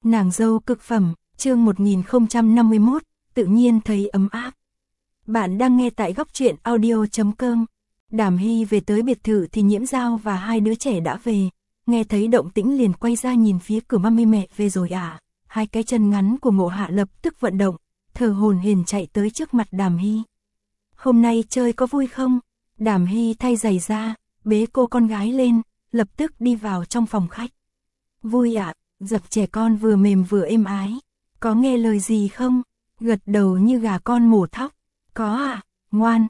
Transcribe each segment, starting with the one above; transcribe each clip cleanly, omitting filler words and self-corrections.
Nàng dâu cực phẩm, chương 1051, tự nhiên thấy ấm áp. Bạn đang nghe tại góc truyện audio.com. Đàm Hy về tới biệt thự thì Nhiễm Dao và hai đứa trẻ đã về. Nghe thấy động tĩnh liền quay ra nhìn phía cửa, mami mẹ về rồi à. Hai cái chân ngắn của Ngộ Hạ lập tức vận động, thở hổn hển chạy tới trước mặt Đàm Hy. Hôm nay chơi có vui không? Đàm Hy thay giày ra, bế cô con gái lên, lập tức đi vào trong phòng khách. Vui ạ, dập trẻ con vừa mềm vừa êm ái. Có nghe lời gì không? Gật đầu như gà con mổ thóc. Có ạ, ngoan,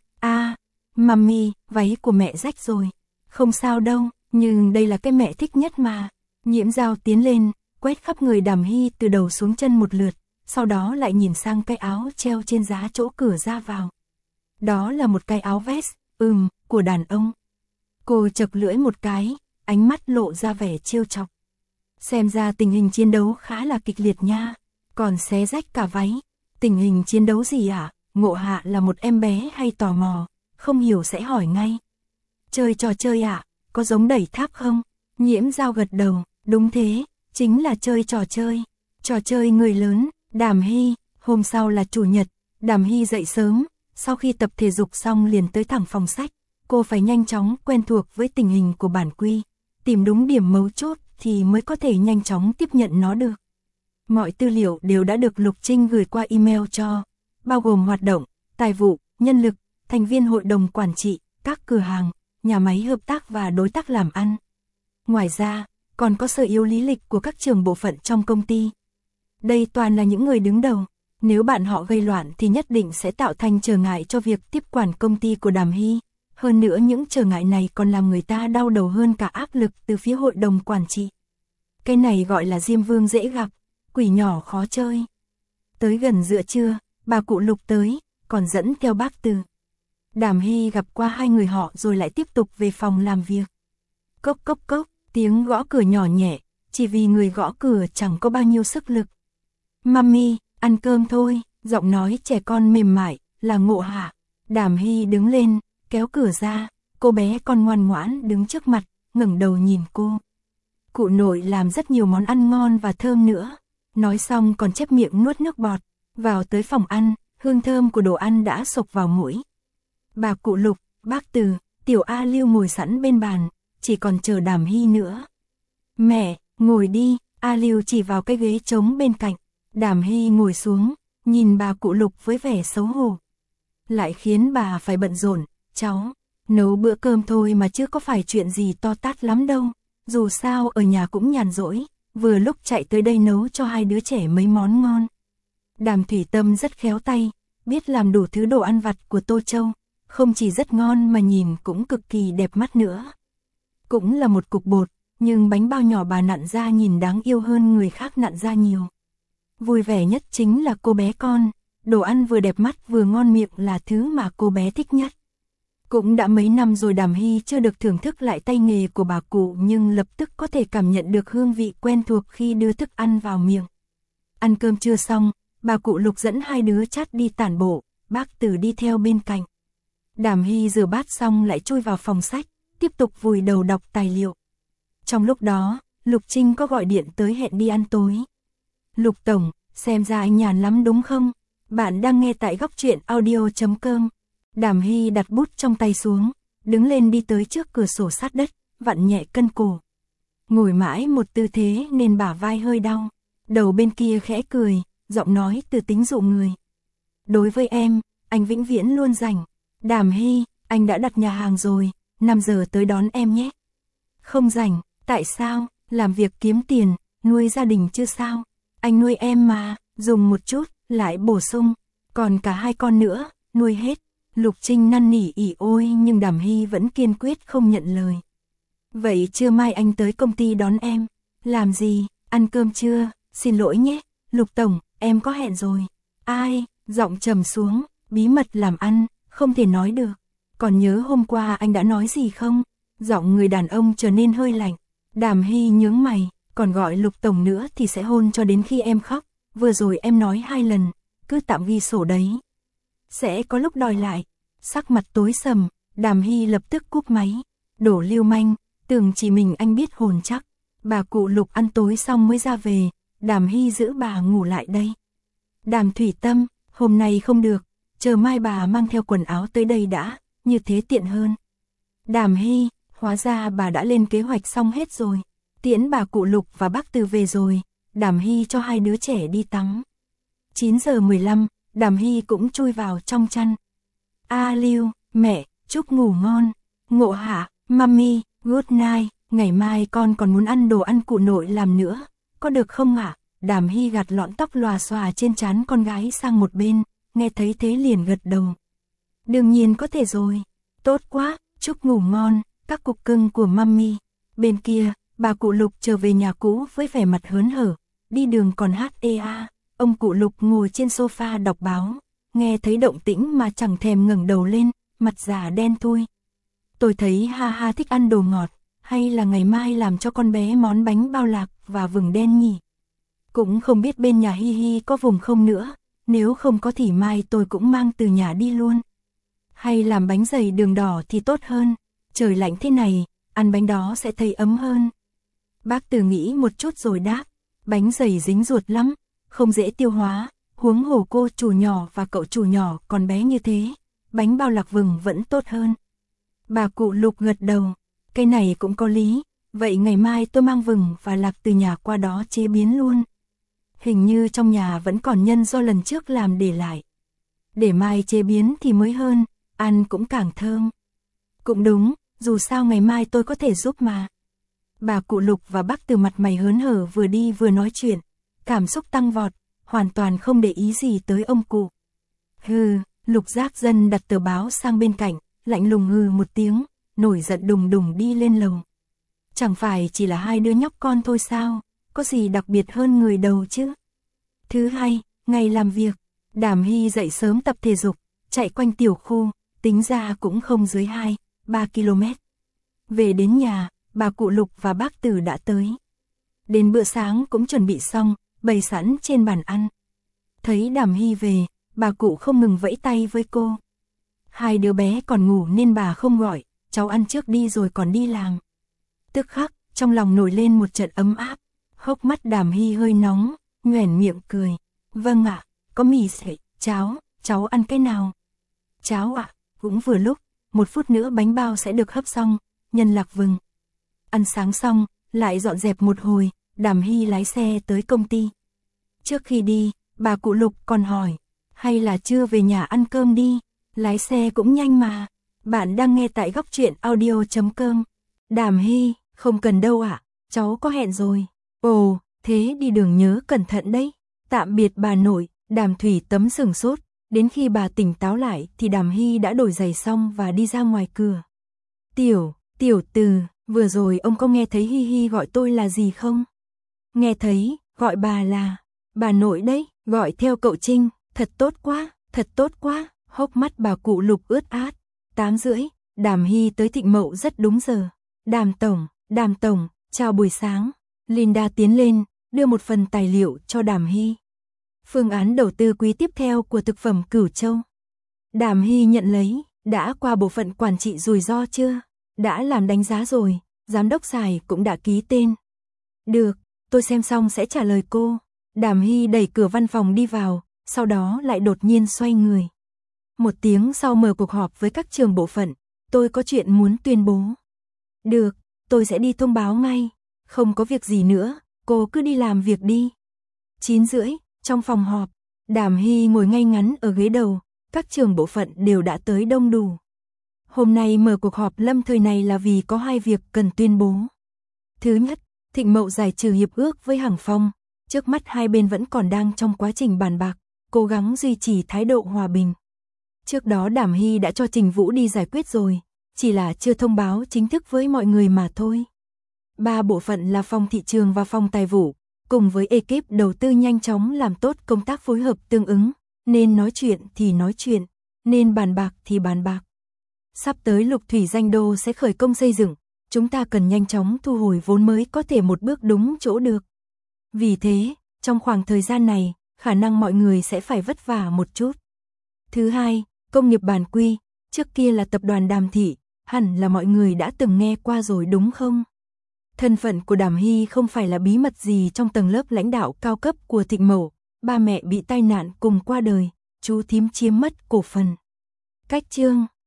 mami, váy của mẹ rách rồi. Không sao đâu, nhưng đây là cái mẹ thích nhất mà. Nhiễm Dao tiến lên, quét khắp người Đàm Hy từ đầu xuống chân một lượt, sau đó lại nhìn sang cái áo treo trên giá chỗ cửa ra vào. Đó là một cái áo vest, của đàn ông. Cô chật lưỡi một cái, ánh mắt lộ ra vẻ trêu chọc. Xem ra tình hình chiến đấu khá là kịch liệt nha, còn xé rách cả váy. Tình hình chiến đấu gì ạ? Ngộ Hạ là một em bé hay tò mò, không hiểu sẽ hỏi ngay. Chơi trò chơi ạ, có giống đẩy tháp không? Nhiễm Dao gật đầu, đúng thế, chính là chơi trò chơi. Trò chơi người lớn. Đàm Hy, hôm sau là chủ nhật, Đàm Hy dậy sớm, sau khi tập thể dục xong liền tới thẳng phòng sách. Cô phải nhanh chóng quen thuộc với tình hình của bản quy, tìm đúng điểm mấu chốt thì mới có thể nhanh chóng tiếp nhận nó được. Mọi tư liệu đều đã được Lục Trinh gửi qua email cho, bao gồm hoạt động, tài vụ, nhân lực, thành viên hội đồng quản trị, các cửa hàng, nhà máy hợp tác và đối tác làm ăn. Ngoài ra, còn có sơ yếu lý lịch của các trưởng bộ phận trong công ty. Đây toàn là những người đứng đầu, nếu bạn họ gây loạn thì nhất định sẽ tạo thành trở ngại cho việc tiếp quản công ty của Đàm Hy. Hơn nữa những trở ngại này còn làm người ta đau đầu hơn cả áp lực từ phía hội đồng quản trị. Cái này gọi là Diêm Vương dễ gặp, quỷ nhỏ khó chơi. Tới gần giữa trưa, bà cụ Lục tới, còn dẫn theo bác Từ. Đàm Hy gặp qua hai người họ rồi lại tiếp tục về phòng làm việc. Cốc cốc cốc, tiếng gõ cửa nhỏ nhẹ, chỉ vì người gõ cửa chẳng có bao nhiêu sức lực. Mami, ăn cơm thôi, giọng nói trẻ con mềm mại, là Ngộ Hạ. Đàm Hy đứng lên, kéo cửa ra, cô bé con ngoan ngoãn đứng trước mặt, ngẩng đầu nhìn cô. Cụ nội làm rất nhiều món ăn ngon và thơm nữa. Nói xong còn chép miệng nuốt nước bọt. Vào tới phòng ăn, hương thơm của đồ ăn đã xộc vào mũi. Bà cụ Lục, bác Từ, tiểu A Lưu ngồi sẵn bên bàn, chỉ còn chờ Đàm Hy nữa. Mẹ, ngồi đi, A Lưu chỉ vào cái ghế trống bên cạnh. Đàm Hy ngồi xuống, nhìn bà cụ Lục với vẻ xấu hổ. Lại khiến bà phải bận rộn, cháu, nấu bữa cơm thôi mà chứ có phải chuyện gì to tát lắm đâu. Dù sao ở nhà cũng nhàn rỗi, vừa lúc chạy tới đây nấu cho hai đứa trẻ mấy món ngon. Đàm Thủy Tâm rất khéo tay, biết làm đủ thứ đồ ăn vặt của Tô Châu, không chỉ rất ngon mà nhìn cũng cực kỳ đẹp mắt nữa. Cũng là một cục bột, nhưng bánh bao nhỏ bà nặn ra nhìn đáng yêu hơn người khác nặn ra nhiều. Vui vẻ nhất chính là cô bé con, đồ ăn vừa đẹp mắt vừa ngon miệng là thứ mà cô bé thích nhất. Cũng đã mấy năm rồi Đàm Hy chưa được thưởng thức lại tay nghề của bà cụ, nhưng lập tức có thể cảm nhận được hương vị quen thuộc khi đưa thức ăn vào miệng. Ăn cơm trưa xong, bà cụ Lục dẫn hai đứa chát đi tản bộ, bác Từ đi theo bên cạnh. Đàm Hy rửa bát xong lại chui vào phòng sách, tiếp tục vùi đầu đọc tài liệu. Trong lúc đó, Lục Trinh có gọi điện tới hẹn đi ăn tối. Lục Tổng, xem ra anh nhàn lắm đúng không? Bạn đang nghe tại góc truyện audio.com. Đàm Hy đặt bút trong tay xuống, đứng lên đi tới trước cửa sổ sát đất, vặn nhẹ cân cổ. Ngồi mãi một tư thế nên bả vai hơi đau. Đầu bên kia khẽ cười, giọng nói từ tính dụ người. Đối với em, anh vĩnh viễn luôn rảnh. Đàm Hy, anh đã đặt nhà hàng rồi, 5 giờ tới đón em nhé. Không rảnh, tại sao? Làm việc kiếm tiền, nuôi gia đình chứ sao? Anh nuôi em mà, dùng một chút, lại bổ sung. Còn cả hai con nữa, nuôi hết. Lục Trinh năn nỉ ỉ ôi nhưng Đàm Hy vẫn kiên quyết không nhận lời. Vậy trưa mai anh tới công ty đón em. Làm gì? Ăn cơm chưa? Xin lỗi nhé, Lục Tổng, em có hẹn rồi. Ai? Giọng trầm xuống, bí mật làm ăn, không thể nói được. Còn nhớ hôm qua anh đã nói gì không? Giọng người đàn ông trở nên hơi lạnh. Đàm Hy nhướng mày, còn gọi Lục Tổng nữa thì sẽ hôn cho đến khi em khóc. Vừa rồi em nói 2 lần, cứ tạm ghi sổ đấy. Sẽ có lúc đòi lại. Sắc mặt tối sầm, Đàm Hy lập tức cúp máy. Đổ lưu manh, tưởng chỉ mình anh biết hồn chắc. Bà cụ Lục ăn tối xong mới ra về, Đàm Hy giữ bà ngủ lại đây. Đàm Thủy Tâm, hôm nay không được, chờ mai bà mang theo quần áo tới đây đã, như thế tiện hơn. Đàm Hy, hóa ra bà đã lên kế hoạch xong hết rồi. Tiễn bà cụ Lục và bác Từ về rồi, Đàm Hy cho hai đứa trẻ đi tắm. 9 giờ 15, Đàm Hy cũng chui vào trong chăn. A Lưu, mẹ, chúc ngủ ngon. Ngộ Hạ, mami, good night, ngày mai con còn muốn ăn đồ ăn cụ nội làm nữa, có được không ạ? Đàm Hy gạt lọn tóc lòa xòa trên trán con gái sang một bên, nghe thấy thế liền gật đầu. Đương nhiên có thể rồi, tốt quá, chúc ngủ ngon, các cục cưng của mami. Bên kia, bà cụ Lục trở về nhà cũ với vẻ mặt hớn hở, đi đường còn hát ê a. Ông cụ Lục ngồi trên sofa đọc báo, nghe thấy động tĩnh mà chẳng thèm ngẩng đầu lên, mặt già đen thui. Tôi thấy ha ha thích ăn đồ ngọt, hay là ngày mai làm cho con bé món bánh bao lạc và vừng đen nhỉ? Cũng không biết bên nhà Hi Hi có vùng không nữa, nếu không có thì mai tôi cũng mang từ nhà đi luôn. Hay làm bánh dày đường đỏ thì tốt hơn, trời lạnh thế này, ăn bánh đó sẽ thấy ấm hơn. Bác Từ nghĩ một chút rồi đáp, bánh dày dính ruột lắm, không dễ tiêu hóa, huống hồ cô chủ nhỏ và cậu chủ nhỏ còn bé như thế, bánh bao lạc vừng vẫn tốt hơn. Bà cụ Lục gật đầu, cái này cũng có lý, vậy ngày mai tôi mang vừng và lạc từ nhà qua đó chế biến luôn. Hình như trong nhà vẫn còn nhân do lần trước làm để lại. Để mai chế biến thì mới hơn, ăn cũng càng thơm. Cũng đúng, dù sao ngày mai tôi có thể giúp mà. Bà cụ Lục và bác Từ mặt mày hớn hở vừa đi vừa nói chuyện, cảm xúc tăng vọt, hoàn toàn không để ý gì tới ông cụ. Hừ, Lục Giác Dân đặt tờ báo sang bên cạnh, lạnh lùng hừ một tiếng, nổi giận đùng đùng đi lên lầu. Chẳng phải chỉ là hai đứa nhóc con thôi sao, có gì đặc biệt hơn người đầu chứ. Thứ hai, ngày làm việc, Đàm Hy dậy sớm tập thể dục, chạy quanh tiểu khu, tính ra cũng không dưới 2-3 km. Về đến nhà, bà cụ Lục và bác Từ đã tới. Đến bữa sáng cũng chuẩn bị xong, bày sẵn trên bàn ăn. Thấy Đàm Hy về, bà cụ không ngừng vẫy tay với cô. Hai đứa bé còn ngủ nên bà không gọi, cháu ăn trước đi rồi còn đi làm. Tức khắc, trong lòng nổi lên một trận ấm áp, hốc mắt Đàm Hy hơi nóng, nhoẻn miệng cười. Vâng ạ, có mì sợi, cháo, cháu ăn cái nào? Cháo ạ, cũng vừa lúc, 1 phút nữa bánh bao sẽ được hấp xong, nhân lạc vừng. Ăn sáng xong, lại dọn dẹp một hồi, Đàm Hy lái xe tới công ty. Trước khi đi, bà cụ Lục còn hỏi, hay là chưa về nhà ăn cơm đi, lái xe cũng nhanh mà. Bạn đang nghe tại góc truyện audio.com. Đàm Hy, không cần đâu ạ, cháu có hẹn rồi. Ồ, thế đi đường nhớ cẩn thận đấy. Tạm biệt bà nội. Đàm Thủy Tấm sửng sốt, đến khi bà tỉnh táo lại thì Đàm Hy đã đổi giày xong và đi ra ngoài cửa. Tiểu Từ, vừa rồi ông có nghe thấy Hi Hi gọi tôi là gì không? Nghe thấy, gọi bà là bà nội đấy, gọi theo cậu Trinh, thật tốt quá, hốc mắt bà cụ Lục ướt át. 8:30, Đàm Hy tới Thịnh Mậu rất đúng giờ. Đàm tổng, chào buổi sáng. Linda tiến lên, đưa một phần tài liệu cho Đàm Hy. Phương án đầu tư quý tiếp theo của thực phẩm Cửu Châu. Đàm Hy nhận lấy, đã qua bộ phận quản trị rủi ro chưa? Đã làm đánh giá rồi, giám đốc Sài cũng đã ký tên. Được, tôi xem xong sẽ trả lời cô. Đàm Hy đẩy cửa văn phòng đi vào, sau đó lại đột nhiên xoay người. 1 tiếng sau mở cuộc họp với các trường bộ phận, tôi có chuyện muốn tuyên bố. Được, tôi sẽ đi thông báo ngay. Không có việc gì nữa, cô cứ đi làm việc đi. 9:30, trong phòng họp, Đàm Hy ngồi ngay ngắn ở ghế đầu, các trường bộ phận đều đã tới đông đủ. Hôm nay mở cuộc họp lâm thời này là vì có 2 việc cần tuyên bố. Thứ nhất, Thịnh Mậu giải trừ hiệp ước với Hằng Phong, trước mắt hai bên vẫn còn đang trong quá trình bàn bạc, cố gắng duy trì thái độ hòa bình. Trước đó Đàm Hy đã cho Trình Vũ đi giải quyết rồi, chỉ là chưa thông báo chính thức với mọi người mà thôi. 3 bộ phận là phòng thị trường và phòng tài vụ, cùng với ekip đầu tư nhanh chóng làm tốt công tác phối hợp tương ứng, nên nói chuyện thì nói chuyện, nên bàn bạc thì bàn bạc. Sắp tới Lục Thủy Danh Đô sẽ khởi công xây dựng, chúng ta cần nhanh chóng thu hồi vốn mới có thể một bước đúng chỗ được. Vì thế, trong khoảng thời gian này, khả năng mọi người sẽ phải vất vả một chút. Thứ hai, công nghiệp bản quy, trước kia là tập đoàn Đàm Thị, hẳn là mọi người đã từng nghe qua rồi đúng không? Thân phận của Đàm Hy không phải là bí mật gì trong tầng lớp lãnh đạo cao cấp của Thịnh Mậu, ba mẹ bị tai nạn cùng qua đời, chú thím chiếm mất cổ phần. Cách chương